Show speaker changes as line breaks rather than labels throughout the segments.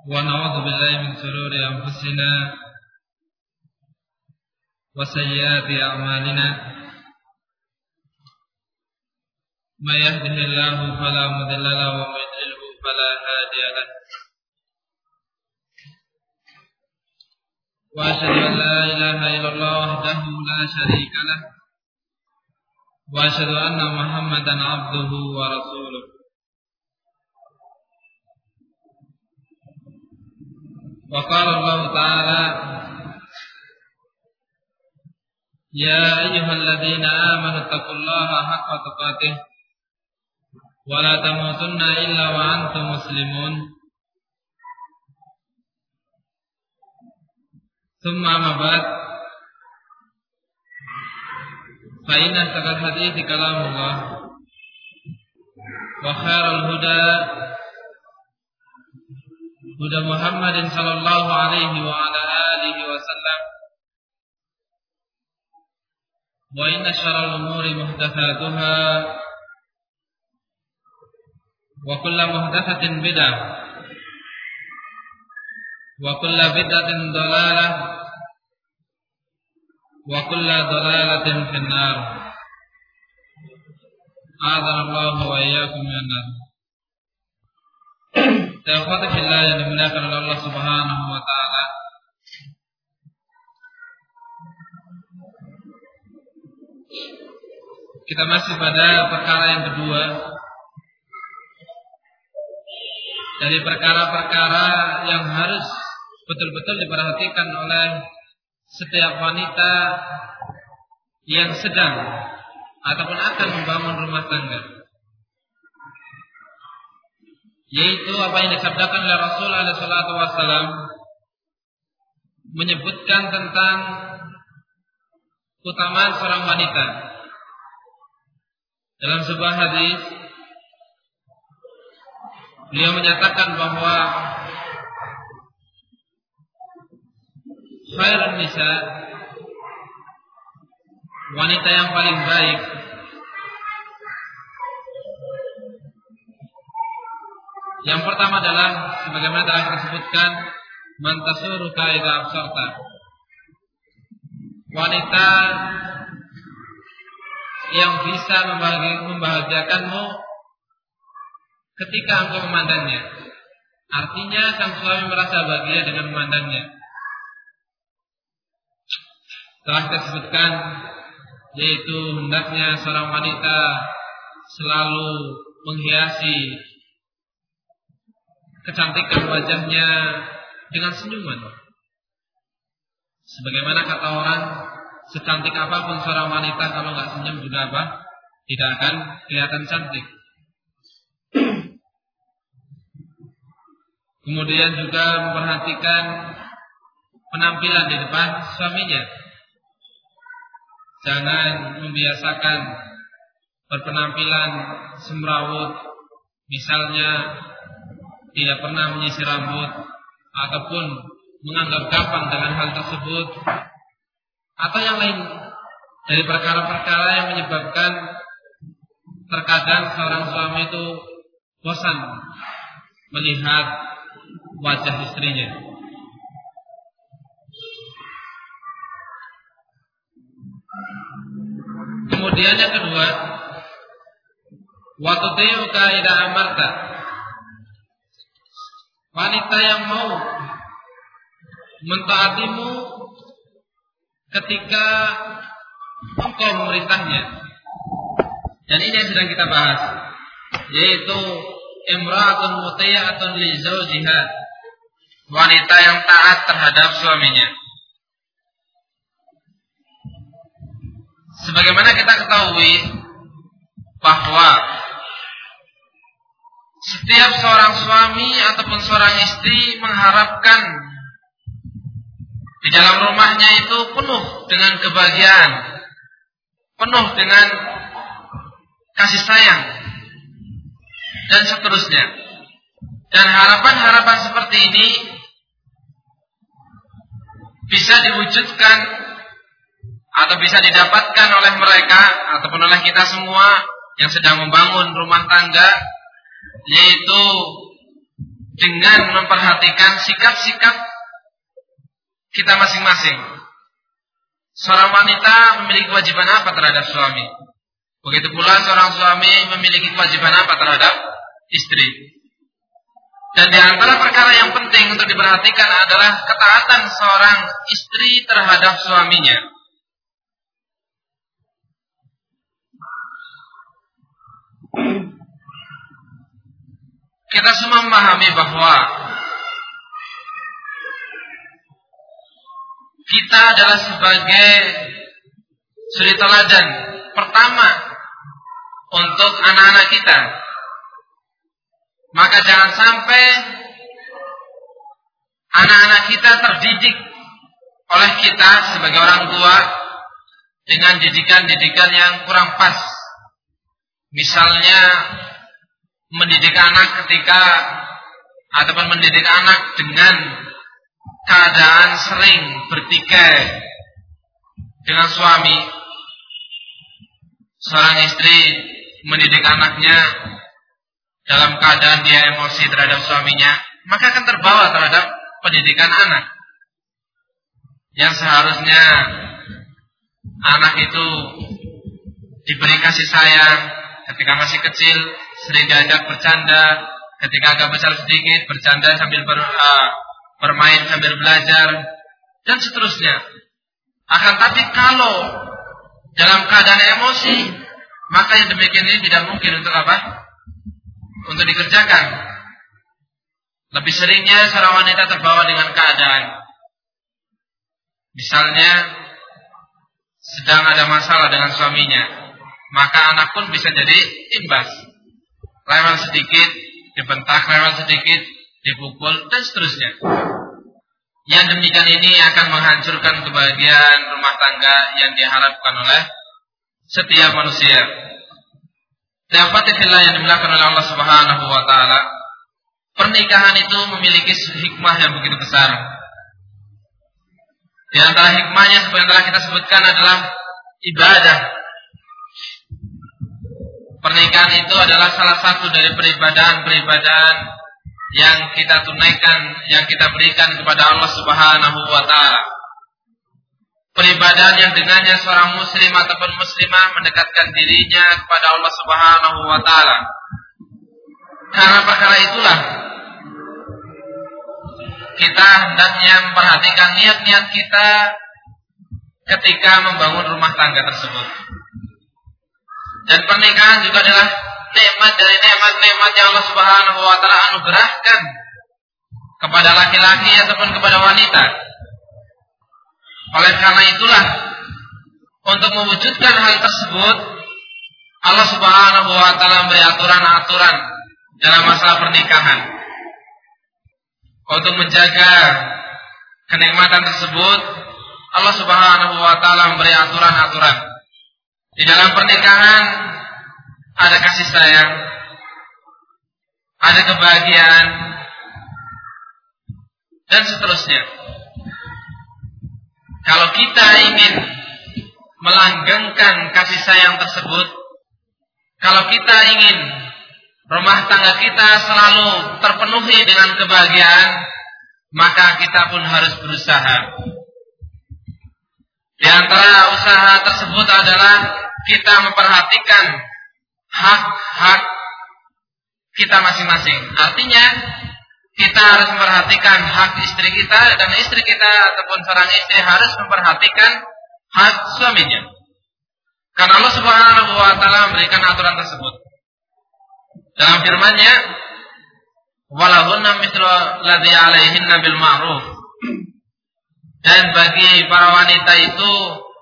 ونعوذ بالله من شرور أنفسنا وسيئات أعمالنا من يهده الله فلا مضل له ومن يضلل فلا هادي له وأشهد أن لا إله إلا الله وحده لا شريك له وأشهد أن محمدا عبده ورسوله وقال الله تعالى يا أيها الذين آمنوا اتقوا الله حق تقاته ولا تموتن إلا وأنتم مسلمون ثم أما بعد فإن أصدق الحديث كلام الله وخير الهدى هدى محمد صلى الله عليه وعلى آله وسلم وإن شر الأمور محدثاتها وكل محدثة بدعة وكل بدعة ضلالة وكل ضلالة في النار أعاذنا الله وإياكم من النار. Tauhid fillah yang dimuliakan oleh Allah Subhanahu wa taala. Kita masih pada perkara yang kedua dari perkara-perkara yang harus betul-betul diperhatikan oleh setiap wanita yang sedang ataupun akan membangun rumah tangga, yaitu apa yang disabdakan oleh Rasul alaihi salatu wasallam, menyebutkan tentang keutamaan seorang wanita. Dalam sebuah hadis beliau menyatakan bahwa khairun nisa, wanita yang paling baik yang pertama adalah sebagaimana telah disebutkan man tasuruka idza absarta, wanita yang bisa membahagiakanmu ketika engkau memandangnya. Artinya sang suami merasa bahagia dengan memandangnya. Telah disebutkan yaitu hendaknya seorang wanita selalu menghiasi kecantikan wajahnya dengan senyuman. Sebagaimana kata orang, secantik apapun seorang wanita kalau nggak senyum juga apa? Tidak akan kelihatan cantik. Kemudian juga memperhatikan penampilan di depan suaminya. Jangan membiasakan berpenampilan semrawut, misalnya tidak pernah menyisir rambut ataupun menganggap gampang dengan hal tersebut, atau yang lain dari perkara-perkara yang menyebabkan terkadang seorang suami itu bosan melihat wajah istrinya. Kemudian yang kedua, wa tuti'uka idza amarta, wanita yang mau mentaatimu ketika engkau memerintahnya. Dan ini yang sedang kita bahas, yaitu imra'atun muti'atun li zawjiha, wanita yang taat terhadap suaminya. Sebagaimana kita ketahui bahwa setiap seorang suami ataupun seorang istri mengharapkan di dalam rumahnya itu penuh dengan kebahagiaan, penuh dengan kasih sayang, dan seterusnya. Dan harapan-harapan seperti ini bisa diwujudkan atau bisa didapatkan oleh mereka ataupun oleh kita semua yang sedang membangun rumah tangga, yaitu dengan memperhatikan sikap-sikap kita masing-masing. Seorang wanita memiliki kewajiban apa terhadap suami? Begitu pula seorang suami memiliki kewajiban apa terhadap istri. Dan di antara perkara yang penting untuk diperhatikan adalah ketaatan seorang istri terhadap suaminya. Kita semua memahami bahwa kita adalah sebagai suri teladan pertama untuk anak-anak kita. Maka jangan sampai anak-anak kita terdidik oleh kita sebagai orang tua dengan didikan-didikan yang kurang pas. Misalnya mendidik anak mendidik anak dengan keadaan sering bertikai dengan suami. Seorang istri mendidik anaknya dalam keadaan dia emosi terhadap suaminya, maka akan terbawa terhadap pendidikan anak. Yang seharusnya anak itu diberi kasih sayang ketika masih kecil, sering diajak bercanda, ketika agak besar sedikit bercanda sambil bermain sambil belajar, dan seterusnya. Akan tapi kalau dalam keadaan emosi, maka yang demikian ini tidak mungkin untuk apa? Untuk dikerjakan. Lebih seringnya seorang wanita terbawa dengan keadaan. Misalnya sedang ada masalah dengan suaminya, maka anak pun bisa jadi imbas. Rewel sedikit, dibentak, rewel sedikit, dipukul, dan seterusnya. Yang demikian ini akan menghancurkan kebahagiaan rumah tangga yang diharapkan oleh setiap manusia. Dapat yang dimuliakan oleh Allah Subhanahu wa taala, pernikahan itu memiliki hikmah yang begitu besar. Di antara hikmahnya seperti yang telah kita sebutkan adalah ibadah. Pernikahan itu adalah salah satu dari peribadahan-peribadahan yang kita tunaikan, yang kita berikan kepada Allah Subhanahu wa taala. Peribadahan yang dengannya seorang muslim ataupun muslimah mendekatkan dirinya kepada Allah Subhanahu wa taala. Karena perkara itulah kita hendaknya memperhatikan niat-niat kita ketika membangun rumah tangga tersebut. Dan pernikahan juga adalah nikmat dari nikmat-nikmat yang Allah Subhanahu wa taala anugerahkan kepada laki-laki ataupun kepada wanita. Oleh karena itulah, untuk mewujudkan hal tersebut, Allah Subhanahu wa taala memberi aturan-aturan dalam masalah pernikahan. Untuk menjaga kenikmatan tersebut, Allah Subhanahu wa taala memberi aturan-aturan. Di dalam pernikahan ada kasih sayang, ada kebahagiaan, dan seterusnya. Kalau kita ingin melanggengkan kasih sayang tersebut, kalau kita ingin rumah tangga kita selalu terpenuhi dengan kebahagiaan, maka kita pun harus berusaha. Di antara usaha tersebut adalah kita memperhatikan hak-hak kita masing-masing. Artinya, kita harus memperhatikan hak istri kita, dan istri kita ataupun seorang istri harus memperhatikan hak suaminya. Karena Allah Subhanahu wa taala memberikan aturan tersebut. Dalam firman-Nya, "Walahunna mithlu alladzi 'alaihinna bil ma'ruf." Dan bagi para wanita itu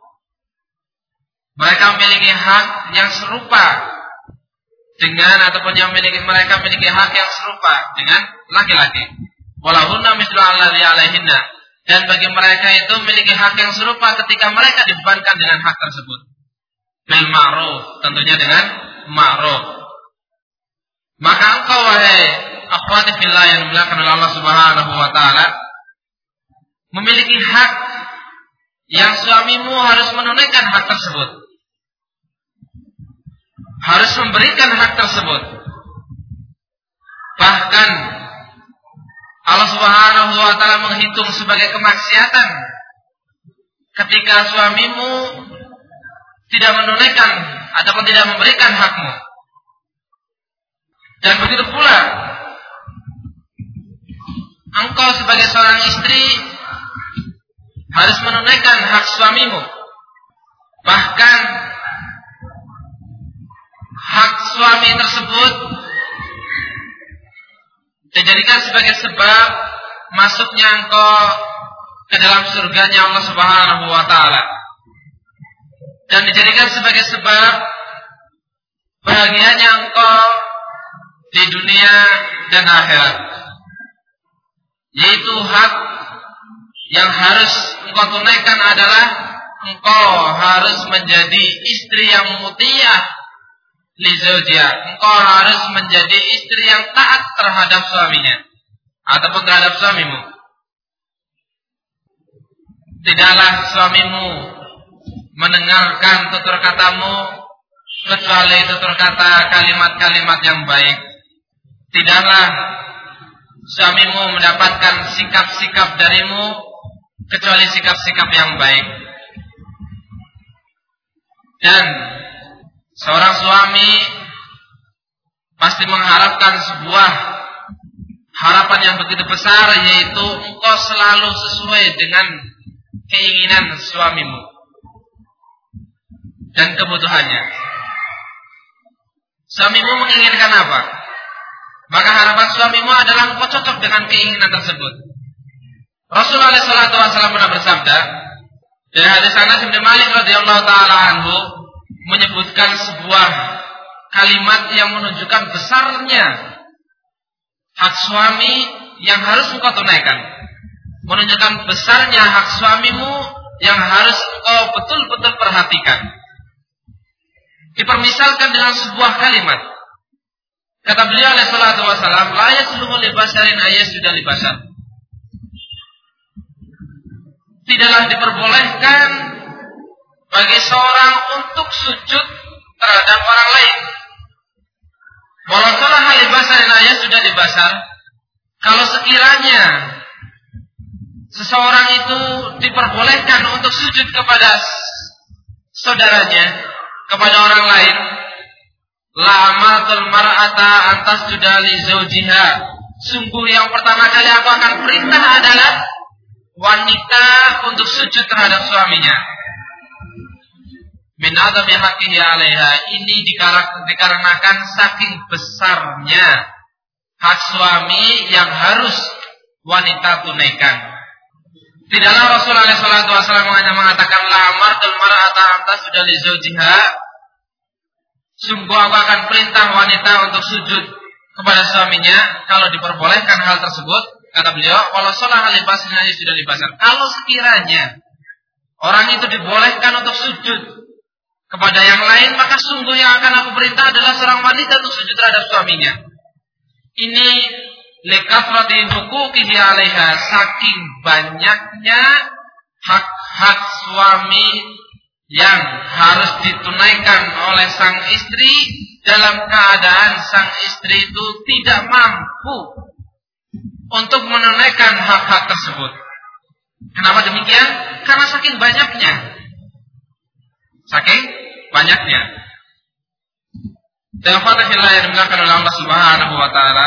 mereka memiliki hak yang serupa dengan ataupun mereka memiliki hak yang serupa dengan laki-laki. Walahunna mithlu alladzi 'alaihinna, dan bagi mereka itu memiliki hak yang serupa ketika mereka dibebankan dengan hak tersebut. Bil ma'ruf, tentunya dengan ma'ruf. Maka engkau wahai akhwati fillah yang dimuliakan oleh Allah Subhanahu wa taala, memiliki hak yang suamimu harus menunaikan hak tersebut. Harus memberikan hak tersebut. Bahkan Allah Subhanahu wa taala menghitung sebagai kemaksiatan ketika suamimu tidak menunaikan ataupun tidak memberikan hakmu. Dan begitu pula engkau sebagai seorang istri harus menunaikan hak suamimu. Bahkan hak suami tersebut dijadikan sebagai sebab masuknya engkau ke dalam surganya Allah Subhanahu wa taala, dan dijadikan sebagai sebab bahagianya engkau di dunia dan akhirat. Yaitu hak yang harus engkau tunaikan adalah engkau harus menjadi istri yang mutiah li zawjiha. Engkau harus menjadi istri yang taat terhadap suaminya ataupun terhadap suamimu. Tidaklah suamimu mendengarkan tutur katamu kecuali tutur kata kalimat-kalimat yang baik. Tidaklah suamimu mendapatkan sikap-sikap darimu kecuali sikap-sikap yang baik. Dan seorang suami pasti mengharapkan sebuah harapan yang begitu besar, yaitu engkau selalu sesuai dengan keinginan suamimu dan kebutuhannya. Suamimu menginginkan apa? Maka harapan suamimu adalah engkau cocok dengan keinginan tersebut. Rasulullah SAW pernah bersabda dari hadis Anas bin Malik radhiyallahu taala anhu, menyebutkan sebuah kalimat yang menunjukkan besarnya hak suami yang harus engkau tunaikan, menunjukkan besarnya hak suamimu yang harus engkau betul-betul perhatikan. Dipermisalkan dengan sebuah kalimat. Kata beliau alaihi salatu wasallam, la yasluhu li basarin ayyasjuda li basar. Tidaklah diperbolehkan bagi seorang untuk sujud terhadap orang lain. Walau salah li basarin ayyasjuda li basar. Kalau sekiranya seseorang itu diperbolehkan untuk sujud kepada saudaranya, kepada orang lain, la amatul mar'ata antas judali zawjiha. Sungguh yang pertama kali aku akan perintah adalah wanita untuk sujud terhadap suaminya. Min adami haqqihi 'alaiha. Ini dikarenakan saking besarnya hak suami yang harus wanita tunaikan. Tidaklah Rasulullah SAW hanya mengatakan la amatul mar'ata antas judali zawjiha. Sungguh aku akan perintah wanita untuk sujud kepada suaminya kalau diperbolehkan hal tersebut. Kata beliau, kalau sholah libasnya sudah libasan. Kalau sekiranya orang itu dibolehkan untuk sujud kepada yang lain, maka sungguh yang akan aku perintah adalah seorang wanita untuk sujud terhadap suaminya. Ini lekafrati huquqihi 'alaiha, saking banyaknya hak-hak suami yang harus ditunaikan oleh sang istri dalam keadaan sang istri itu tidak mampu untuk menunaikan hak-hak tersebut. Kenapa demikian? Karena saking banyaknya. Saking banyaknya. Dalam fatihillah yang dimuliakan oleh Allah Subhanahu wa taala,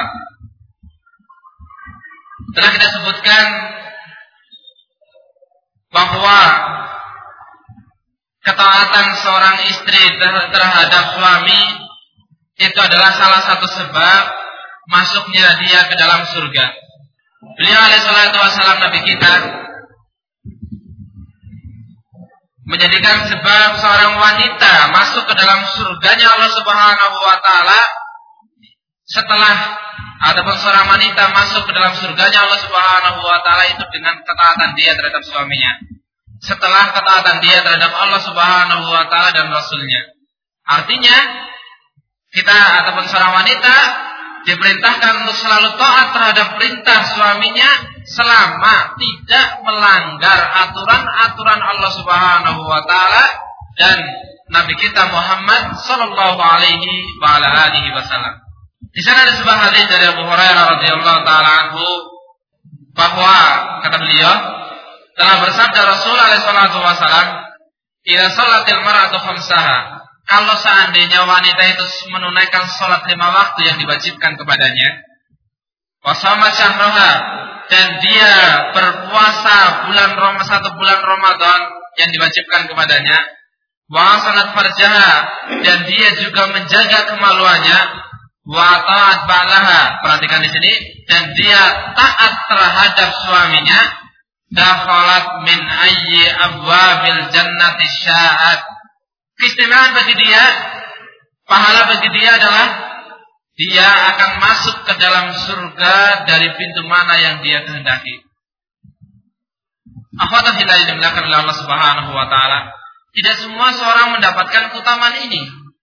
telah kita sebutkan bahwa ketaatan seorang istri terhadap suami itu adalah salah satu sebab masuknya dia ke dalam surga. Beliau alaihi salatu wasallam Nabi kita menjadikan sebab seorang wanita masuk ke dalam surganya Allah Subhanahu wa taala setelah ataupun seorang wanita masuk ke dalam surganya Allah Subhanahu wa taala itu dengan ketaatan dia terhadap suaminya. Setelah ketaatan dia terhadap Allah Subhanahu wa taala dan Rasulnya. Artinya kita ataupun seorang wanita diperintahkan untuk selalu taat terhadap perintah suaminya selama tidak melanggar aturan-aturan Allah Subhanahu wa taala dan Nabi kita Muhammad sallallahu alaihi wa ala alihi wasallam. Di sana ada sebuah hadis dari Abu Hurairah radhiyallahu taala anhu bahwa kata beliau telah bersabda Rasul alaihi salatu wasallam, "Idza shalatil mar'atu khamsaha." Kalau seandainya wanita itu menunaikan salat 5 waktu yang diwajibkan kepadanya, wa shama syahraha, dan dia berpuasa satu bulan Ramadan yang diwajibkan kepadanya, wa sanat farjaha, dan dia juga menjaga kemaluannya, wa ta'at ba'laha, perhatikan di sini, dan dia taat terhadap suaminya, dakhalat min ayyi abwabil jannati sya'at. Keistimewaan bagi dia, pahala bagi dia adalah dia akan masuk ke dalam surga dari pintu mana yang dia kehendaki. Akhwatan fillah yang dimuliakan oleh Allah Subhanahu wa taala, tidak semua seorang mendapatkan keutamaan ini.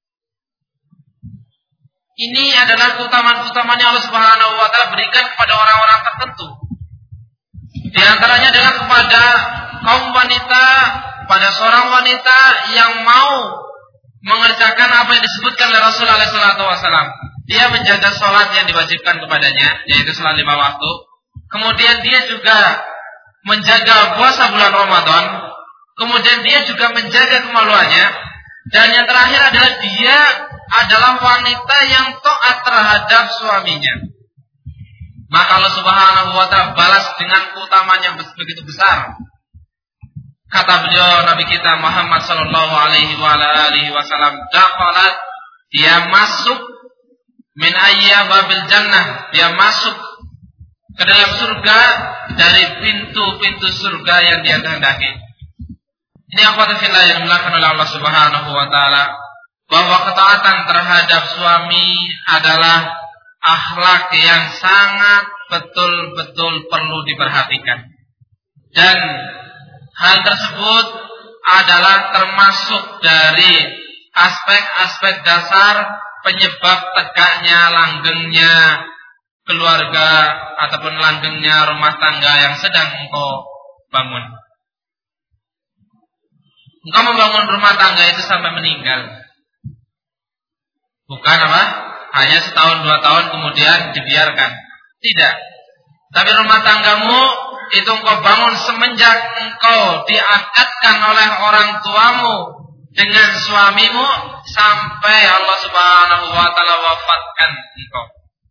Ini adalah keutamaan-keutamaan yang Allah Subhanahu wa taala berikan kepada orang-orang tertentu. Di antaranya adalah kepada kaum wanita, pada seorang wanita yang mau mengerjakan apa yang disebutkan oleh Rasulullah SAW. Dia menjaga sholat yang diwajibkan kepadanya, yaitu sholat 5 waktu. Kemudian dia juga menjaga puasa bulan Ramadan. Kemudian dia juga menjaga kemaluannya. Dan yang terakhir adalah dia adalah wanita yang taat terhadap suaminya. Maka Allah Subhanahu wa taala balas dengan keutamaan yang begitu besar. Kata beliau Nabi kita Muhammad sallallahu alaihi wasallam, dakhalat, dia masuk min ayyabil jannah, dia masuk ke dalam surga dari pintu-pintu surga yang dia kehendaki. Ini akhwat fillah yang dimuliakan oleh Allah Subhanahu wa taala, bahwa ketaatan terhadap suami adalah akhlak yang sangat betul-betul perlu diperhatikan. Dan hal tersebut adalah termasuk dari aspek-aspek dasar penyebab tegaknya, langgengnya keluarga ataupun langgengnya rumah tangga yang sedang engkau bangun. Engkau membangun rumah tangga itu sampai meninggal. Bukan apa? Hanya setahun 2 tahun kemudian dibiarkan. Tidak. Tapi rumah tanggamu itu engkau bangun semenjak engkau diangkatkan oleh orang tuamu dengan suamimu sampai Allah Subhanahu wa taala wafatkan engkau.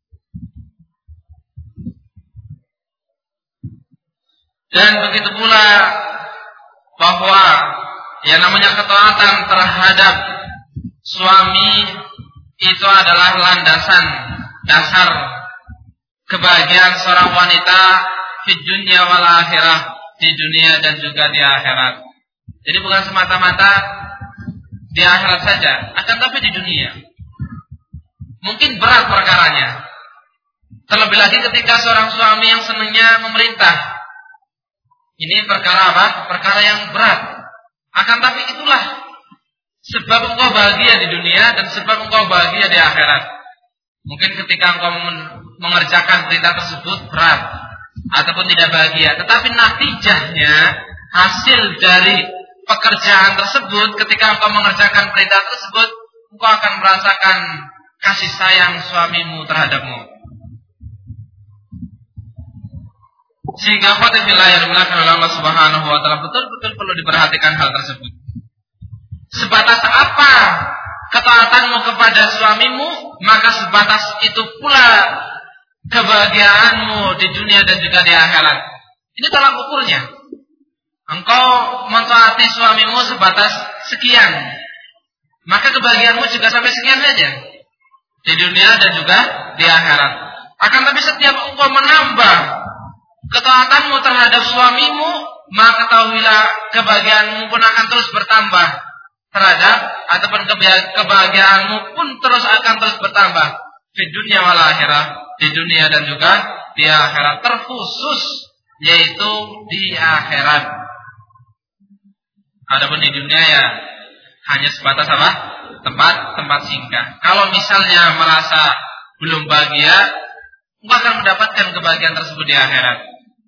Dan begitu pula bahwa yang namanya ketaatan terhadap suami itu adalah landasan dasar kebahagiaan seorang wanita di dunia wal akhirah, di dunia dan juga di akhirat. Jadi bukan semata-mata di akhirat saja, akan tapi di dunia. Mungkin berat perkaranya. Terlebih lagi ketika seorang suami yang senangnya memerintah. Ini perkara apa? Perkara yang berat. Akan tapi itulah sebab engkau bahagia di dunia dan sebab engkau bahagia di akhirat. Mungkin ketika engkau mengerjakan perintah tersebut berat ataupun tidak bahagia, tetapi natijahnya, hasil dari pekerjaan tersebut, ketika engkau mengerjakan perintah tersebut, engkau akan merasakan kasih sayang suamimu terhadapmu. Sehingga khotibillah yang dimuliakan oleh Allah Subhanahu wa taala, betul-betul perlu diperhatikan hal tersebut. Sebatas apa ketaatanmu kepada suamimu, maka sebatas itu pula kebahagiaanmu di dunia dan juga di akhirat. Ini tolak ukurnya. Engkau mentaati suamimu sebatas sekian, maka kebahagiaanmu juga sampai sekian saja di dunia dan juga di akhirat. Akan tapi setiap engkau menambah ketaatanmu terhadap suamimu, maka ketahuilah kebahagiaanmu pun akan terus bertambah terhadap, ataupun kebahagiaanmu pun terus akan terus bertambah di dunia wal akhirah, di dunia dan juga di akhirat, terkhusus yaitu di akhirat. Adapun di dunia ya hanya sebatas apa? Tempat singgah. Kalau misalnya merasa belum bahagia, engkau akan mendapatkan kebahagiaan tersebut di akhirat.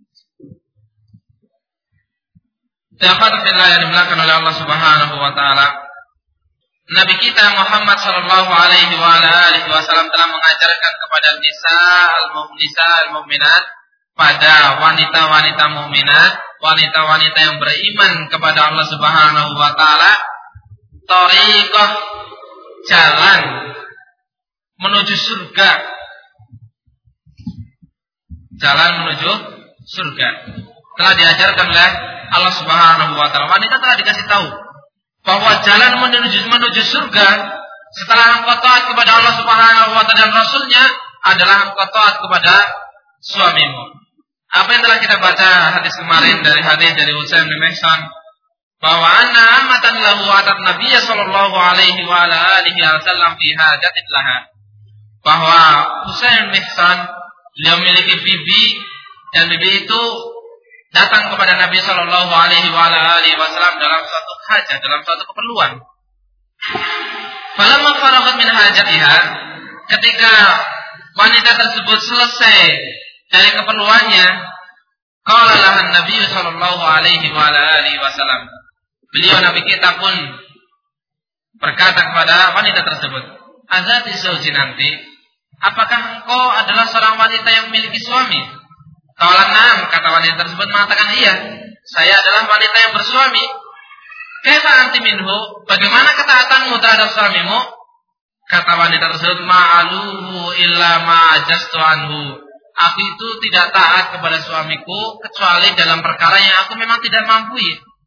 Alhamdulillah yang dimuliakan oleh Allah Subhanahu wa taala. Nabi kita Muhammad sallallahu alaihi wasallam telah mengajarkan kepada nisa al-mu'minat pada wanita-wanita mukminat, wanita-wanita yang beriman kepada Allah Subhanahu wa taala, thariqah, jalan menuju surga. Jalan menuju surga. Telah diajarkan oleh Allah Subhanahu wa taala. Wanita telah dikasih tahu bahwa jalan menuju surga setelah engkau taat kepada Allah Subhanahu wa taala dan Rasulnya adalah engkau taat kepada suamimu. Apa yang telah kita baca hadis kemarin dari hadis dari Usaim bin Mihsan bahwa anna ammatan lahu atat Nabiy sallallahu alaihi wa ala alihi wasallam fi hajatin laha, bahwa Usaim bin Mihsan beliau memiliki bibi dan bibi itu datang kepada Nabi sallallahu alaihi wa ala alihi wasallam dalam suatu hajat, dalam suatu keperluan. Falamma faraghat min hajatiha, ketika wanita tersebut selesai dari keperluannya, qala lahan Nabi sallallahu alaihi wa alihi wasallam, beliau Nabi kita pun berkata kepada wanita tersebut, azati zaujin anti, apakah engkau adalah seorang wanita yang memiliki suami? Qala na'am, kata wanita tersebut mengatakan iya, saya adalah wanita yang bersuami. Kaifa anti minhu, bagaimana ketaatanmu terhadap suamimu? Kata wanita tersebut, ma'aluhu illa ma'ajastu anhu, aku itu tidak taat kepada suamiku kecuali dalam perkara yang aku memang tidak mampu.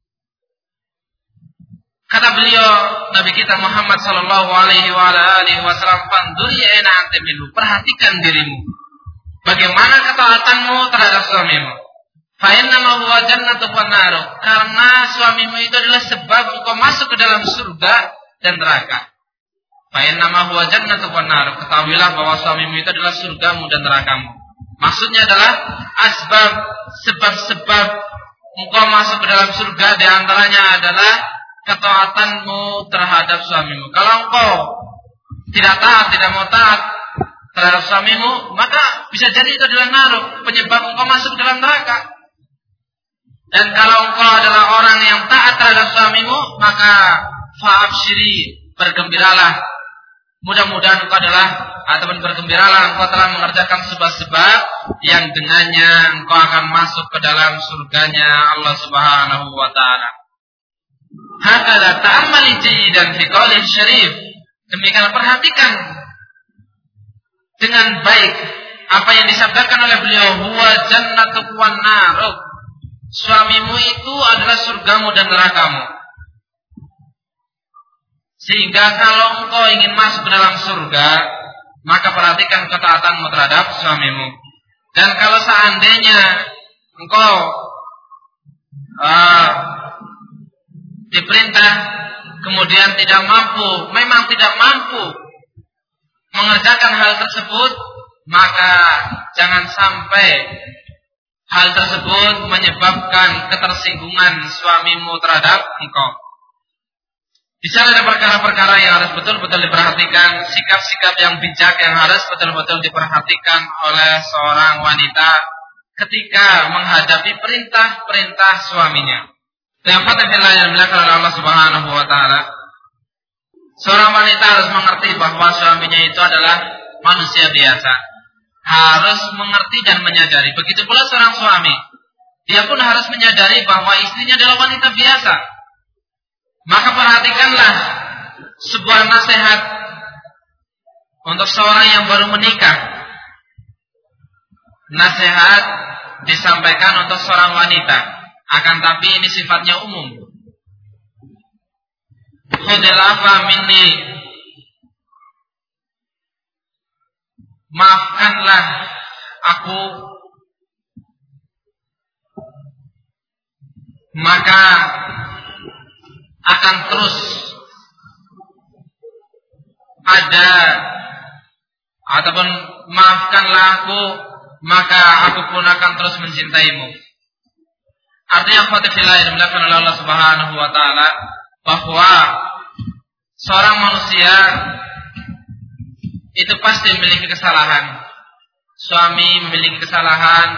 Kata beliau Nabi kita Muhammad sallallahu alaihi wasallam, "Fanduri aina anta minhu", perhatikan dirimu, bagaimana ketaatanmu terhadap suamimu. Fa inna ma huwa jannatu wan nar, karena suamimu itu adalah sebab engkau masuk ke dalam surga dan neraka. Fa inna ma huwa jannatu wan nar, ketahuilah bahwa suamimu itu adalah surgamu dan nerakamu. Maksudnya adalah asbab, sebab-sebab engkau masuk ke dalam surga, di antaranya adalah ketaatanmu terhadap suamimu. Kalau engkau tidak taat, tidak mau taat terhadap suamimu, maka bisa jadi itu adalah naruh, penyebab engkau masuk ke dalam neraka. Dan kalau engkau adalah orang yang taat terhadap suamimu, maka fa'abshiri, bergembiralah. Mudah-mudahan engkau adalah, ataupun bergembiralah, engkau telah mengerjakan sebab-sebab yang dengannya engkau akan masuk ke dalam surganya Allah Subhanahu wa taala. Hakala ta'ammali jayyidan fi qaulih syarif. Demikian perhatikan dengan baik apa yang disabdakan oleh beliau, huwa jannatuk wan naruk. Suamimu itu adalah surgamu dan nerakamu. Sehingga kalau engkau ingin masuk ke dalam surga, maka perhatikan ketaatanmu terhadap suamimu. Dan kalau seandainya engkau diperintah kemudian tidak mampu, memang tidak mampu mengerjakan hal tersebut, maka jangan sampai hal tersebut menyebabkan ketersinggungan suamimu terhadap engkau. Di sana ada perkara-perkara yang harus betul-betul diperhatikan, sikap-sikap yang bijak yang harus betul-betul diperhatikan oleh seorang wanita ketika menghadapi perintah-perintah suaminya. Yang adalah yang dilakukan oleh Allah Subhanahu wa taala. Seorang wanita harus mengerti bahwa suaminya itu adalah manusia biasa. Harus mengerti dan menyadari. Begitu pula seorang suami, dia pun harus menyadari bahwa istrinya adalah wanita biasa. Maka perhatikanlah sebuah nasihat untuk seorang yang baru menikah. Nasihat disampaikan untuk seorang wanita, akan tapi ini sifatnya umum. Khudil afa minni, maafkanlah aku, maka akan terus ada, ataupun maafkanlah aku, maka aku pun akan terus mencintaimu. Artinya fatihillah yang dilakukan oleh Allah Subhanahu wa taala, bahwa seorang manusia itu pasti memiliki kesalahan. Suami memiliki kesalahan,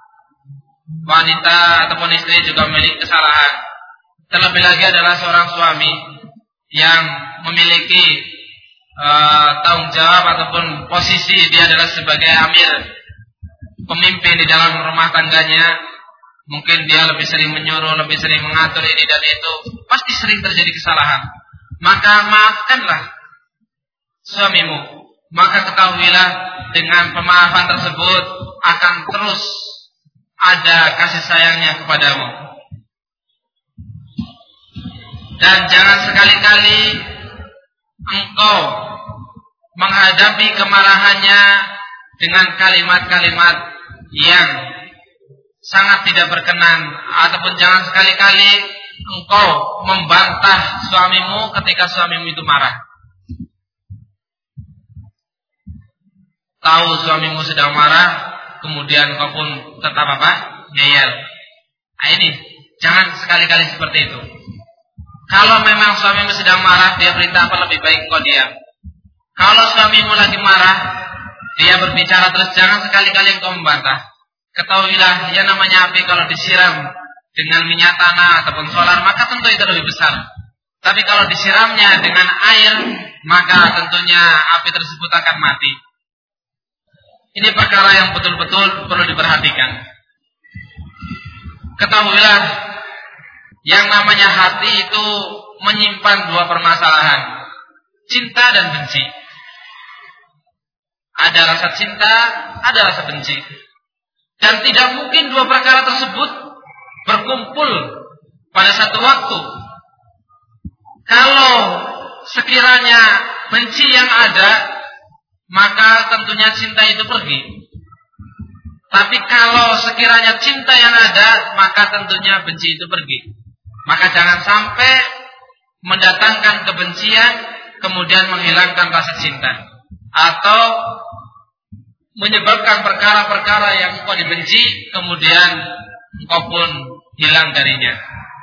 wanita ataupun istri juga memiliki kesalahan. Terlebih lagi adalah seorang suami yang memiliki tanggung jawab ataupun posisi dia adalah sebagai amir, pemimpin di dalam rumah tangganya, mungkin dia lebih sering menyuruh, lebih sering mengatur ini dan itu, pasti sering terjadi kesalahan. Maka maafkanlah suamimu. Maka ketahuilah dengan pemaafan tersebut akan terus ada kasih sayangnya kepadamu. Dan jangan sekali-kali engkau menghadapi kemarahannya dengan kalimat-kalimat yang sangat tidak berkenan, ataupun jangan sekali-kali engkau membantah suamimu ketika suamimu itu marah. Tahu suamimu sedang marah, kemudian kau pun tetap ngeyel. Nah ini, jangan sekali-kali seperti itu. Kalau memang suamimu sedang marah, dia perintah apa, lebih baik kau diam. Kalau suamimu lagi marah, dia berbicara terus, jangan sekali-kali engkau membantah. Ketahuilah, yang namanya api kalau disiram dengan minyak tanah ataupun solar, maka tentu itu lebih besar. Tapi kalau disiramnya dengan air, maka tentunya api tersebut akan mati. Ini perkara yang betul-betul perlu diperhatikan. Ketahuilah, yang namanya hati itu menyimpan dua permasalahan, cinta dan benci. Ada rasa cinta, ada rasa benci. Dan tidak mungkin dua perkara tersebut berkumpul pada satu waktu. Kalau sekiranya benci yang ada, maka tentunya cinta itu pergi. Tapi kalau sekiranya cinta yang ada, maka tentunya benci itu pergi. Maka jangan sampai mendatangkan kebencian, kemudian menghilangkan rasa cinta, atau menyebabkan perkara-perkara yang engkau dibenci, kemudian engkau pun hilang darinya.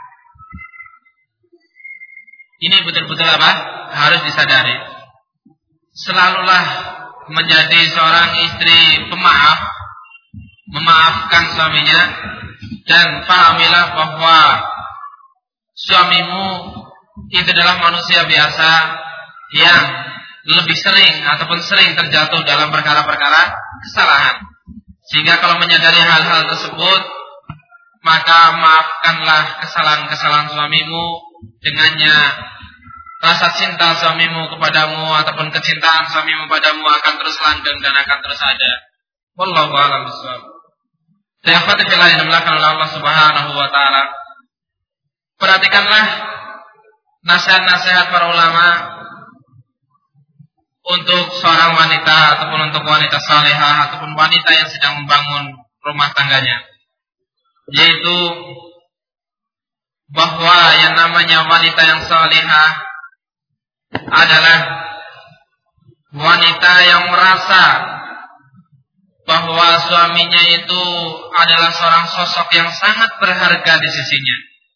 Ini betul-betul harus disadari. Selalulah menjadi seorang istri pemaaf, memaafkan suaminya, dan pahamilah bahwa suamimu itu adalah manusia biasa yang lebih sering ataupun sering terjatuh dalam perkara-perkara kesalahan. Sehingga kalau menyadari hal-hal tersebut, maka maafkanlah kesalahan-kesalahan suamimu. Dengannya rasa cinta suamimu kepadamu ataupun kecintaan suamimu padamu akan terus langgeng dan akan terus ada. Wallahu a'lam bishawab. Sayyafati fillah yang dimulakan oleh Allah Subhanahu wa taala. Perhatikanlah nasihat-nasihat para ulama untuk seorang wanita ataupun untuk wanita salihah ataupun wanita yang sedang membangun rumah tangganya, yaitu bahwa yang namanya wanita yang salihah adalah wanita yang merasa bahwa suaminya itu adalah seorang sosok yang sangat berharga di sisinya.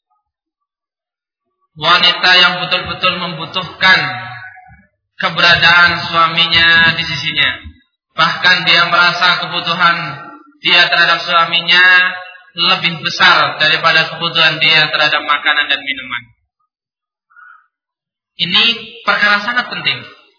Wanita yang betul-betul membutuhkan keberadaan suaminya di sisinya. Bahkan dia merasa kebutuhan dia terhadap suaminya lebih besar daripada kebutuhan dia terhadap makanan dan minuman. Ini perkara sangat penting.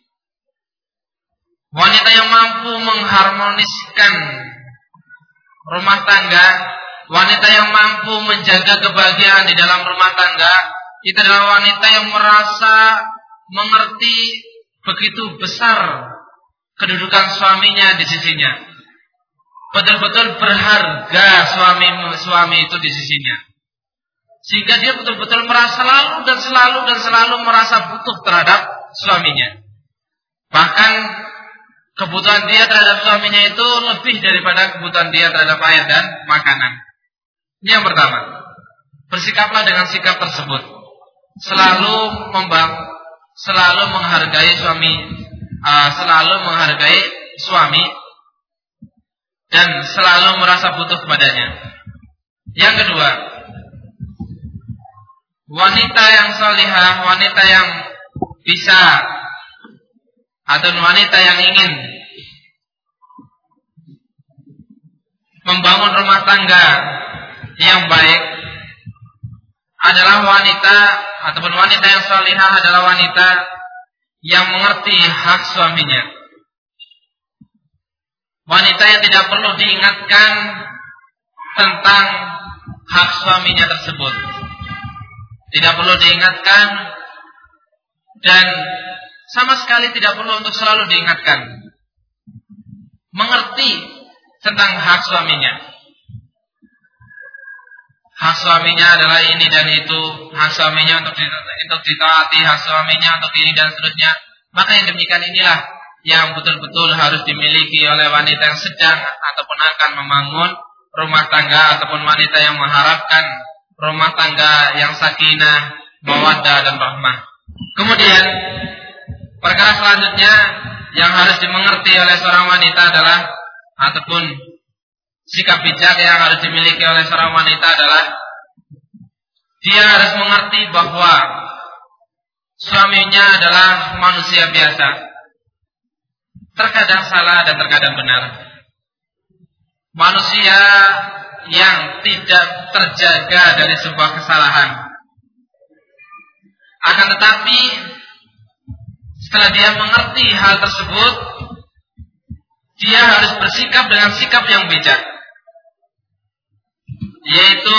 Wanita yang mampu mengharmoniskan rumah tangga, wanita yang mampu menjaga kebahagiaan di dalam rumah tangga, itu adalah wanita yang merasa mengerti begitu besar kedudukan suaminya di sisinya. Betul-betul berharga suami itu di sisinya. Sehingga dia betul-betul merasa selalu merasa butuh terhadap suaminya. Bahkan kebutuhan dia terhadap suaminya itu lebih daripada kebutuhan dia terhadap air dan makanan. Ini yang pertama. Bersikaplah dengan sikap tersebut. Selalu menghargai suami dan selalu merasa butuh kepadanya. Yang kedua, wanita yang salihah, wanita yang bisa atau wanita yang ingin membangun rumah tangga yang baik adalah wanita ataupun wanita yang salihah adalah wanita yang mengerti hak suaminya. wanita yang tidak perlu diingatkan tentang hak suaminya tersebut. Tidak perlu diingatkan dan sama sekali tidak perlu untuk selalu diingatkan. Mengerti tentang hak suaminya. Hak suaminya adalah ini dan itu, hak suaminya untuk ditaati, hak suaminya untuk ini dan seterusnya. Maka yang demikian inilah yang betul-betul harus dimiliki oleh wanita yang sedang ataupun akan membangun rumah tangga, ataupun wanita yang mengharapkan rumah tangga yang sakinah, mawaddah dan rahmah. Kemudian perkara selanjutnya yang harus dimengerti oleh seorang wanita adalah, ataupun sikap bijak yang harus dimiliki oleh seorang wanita adalah, dia harus mengerti bahwa suaminya adalah manusia biasa, terkadang salah dan terkadang benar. Manusia yang tidak terjaga dari sebuah kesalahan. Akan tetapi setelah dia mengerti hal tersebut, dia harus bersikap dengan sikap yang bijak, yaitu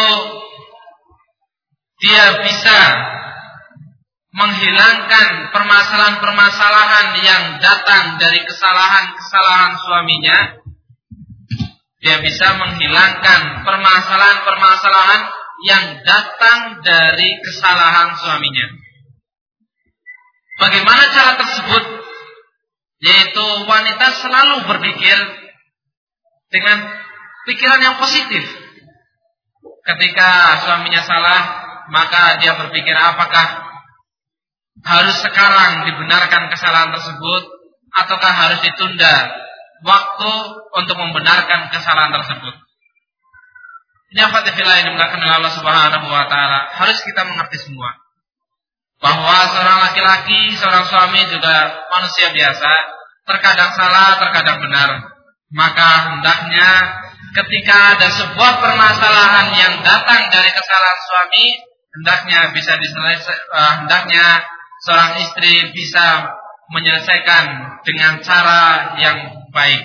dia bisa menghilangkan permasalahan-permasalahan yang datang dari kesalahan-kesalahan suaminya. Dia bisa menghilangkan permasalahan-permasalahan yang datang dari kesalahan suaminya. Bagaimana cara tersebut? Yaitu wanita selalu berpikir dengan pikiran yang positif. Ketika suaminya salah, maka dia berpikir apakah harus sekarang dibenarkan kesalahan tersebut, ataukah harus ditunda waktu untuk membenarkan kesalahan tersebut. Ini afatifillah yang dimulakan oleh Allah Subhanahu wa taala. Harus kita mengerti semua bahwa seorang laki-laki, seorang suami juga manusia biasa, terkadang salah, terkadang benar. Maka hendaknya ketika ada sebuah permasalahan yang datang dari kesalahan suami, hendaknya bisa diselesaikan, hendaknya seorang istri bisa menyelesaikan dengan cara yang baik,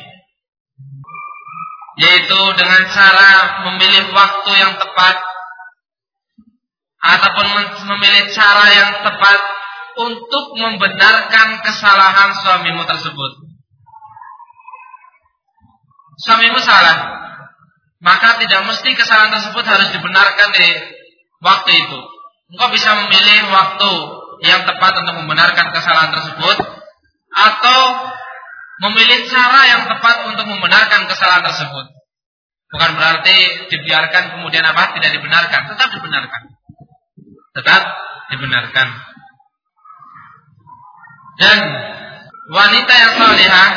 yaitu dengan cara memilih waktu yang tepat ataupun memilih cara yang tepat untuk membenarkan kesalahan suamimu tersebut. Suamimu salah, maka tidak mesti kesalahan tersebut harus dibenarkan di waktu itu. Engkau bisa memilih waktu yang tepat untuk membenarkan kesalahan tersebut, atau memilih cara yang tepat untuk membenarkan kesalahan tersebut. Bukan berarti dibiarkan kemudian apa? Tidak dibenarkan, tetap dibenarkan. Tetap dibenarkan. Dan wanita yang salihah,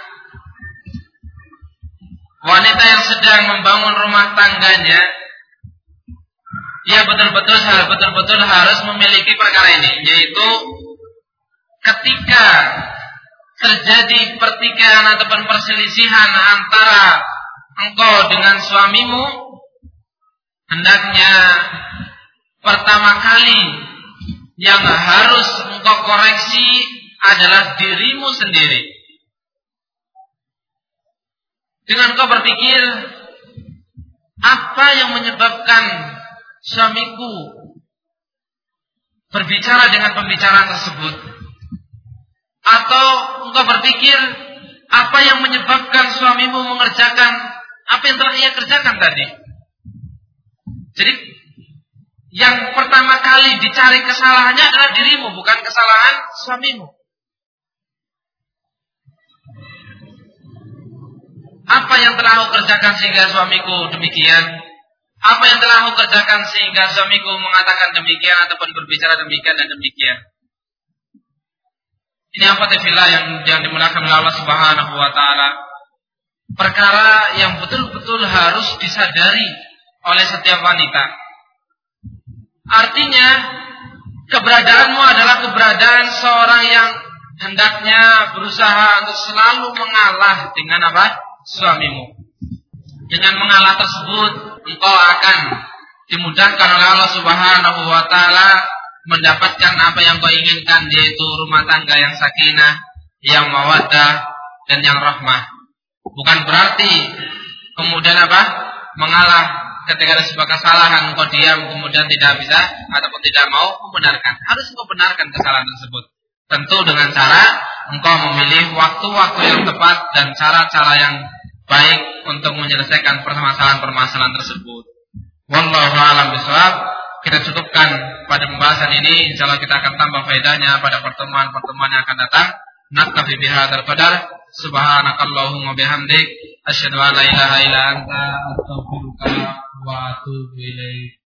wanita yang sedang membangun rumah tangganya, dia betul-betul harus memiliki perkara ini, yaitu ketika terjadi pertikaian ataupun perselisihan antara engkau dengan suamimu, hendaknya pertama kali yang harus engkau koreksi adalah dirimu sendiri. Dengan engkau berpikir, apa yang menyebabkan suamiku berbicara dengan pembicaraan tersebut? Atau engkau berpikir, apa yang menyebabkan suamimu mengerjakan apa yang telah ia kerjakan tadi? Jadi yang pertama kali dicari kesalahannya adalah dirimu, bukan kesalahan suamimu. Apa yang telah aku kerjakan sehingga suamiku demikian? Apa yang telah aku kerjakan sehingga suamiku mengatakan demikian ataupun berbicara demikian dan demikian? Ini apa tefillah yang dimulakan oleh Allah Subhanahu wa taala. Perkara yang betul-betul harus disadari oleh setiap wanita. Artinya, keberadaanmu adalah keberadaan seorang yang hendaknya berusaha untuk selalu mengalah dengan apa? Suamimu. Dengan mengalah tersebut, engkau akan dimudahkan oleh Allah Subhanahu wa taala mendapatkan apa yang kau inginkan, yaitu rumah tangga yang sakinah, yang mawaddah dan yang rahmah. Bukan berarti kemudian mengalah ketika ada sebuah kesalahan, engkau diam kemudian tidak bisa ataupun tidak mau membenarkan. Harus engkau benarkan kesalahan tersebut. Tentu dengan cara engkau memilih waktu-waktu yang tepat dan cara-cara yang baik untuk menyelesaikan permasalahan-permasalahan tersebut. Wallahu a'lam bishawab. Kita cukupkan pada pembahasan ini. Insyaallah kita akan tambah faedahnya pada pertemuan-pertemuan yang akan datang. Naktafi bihadzal qadar. Subhanakallahumma bihamdik asyhadu an la ilaha illa anta astaghfiruka wa atubu ilaik.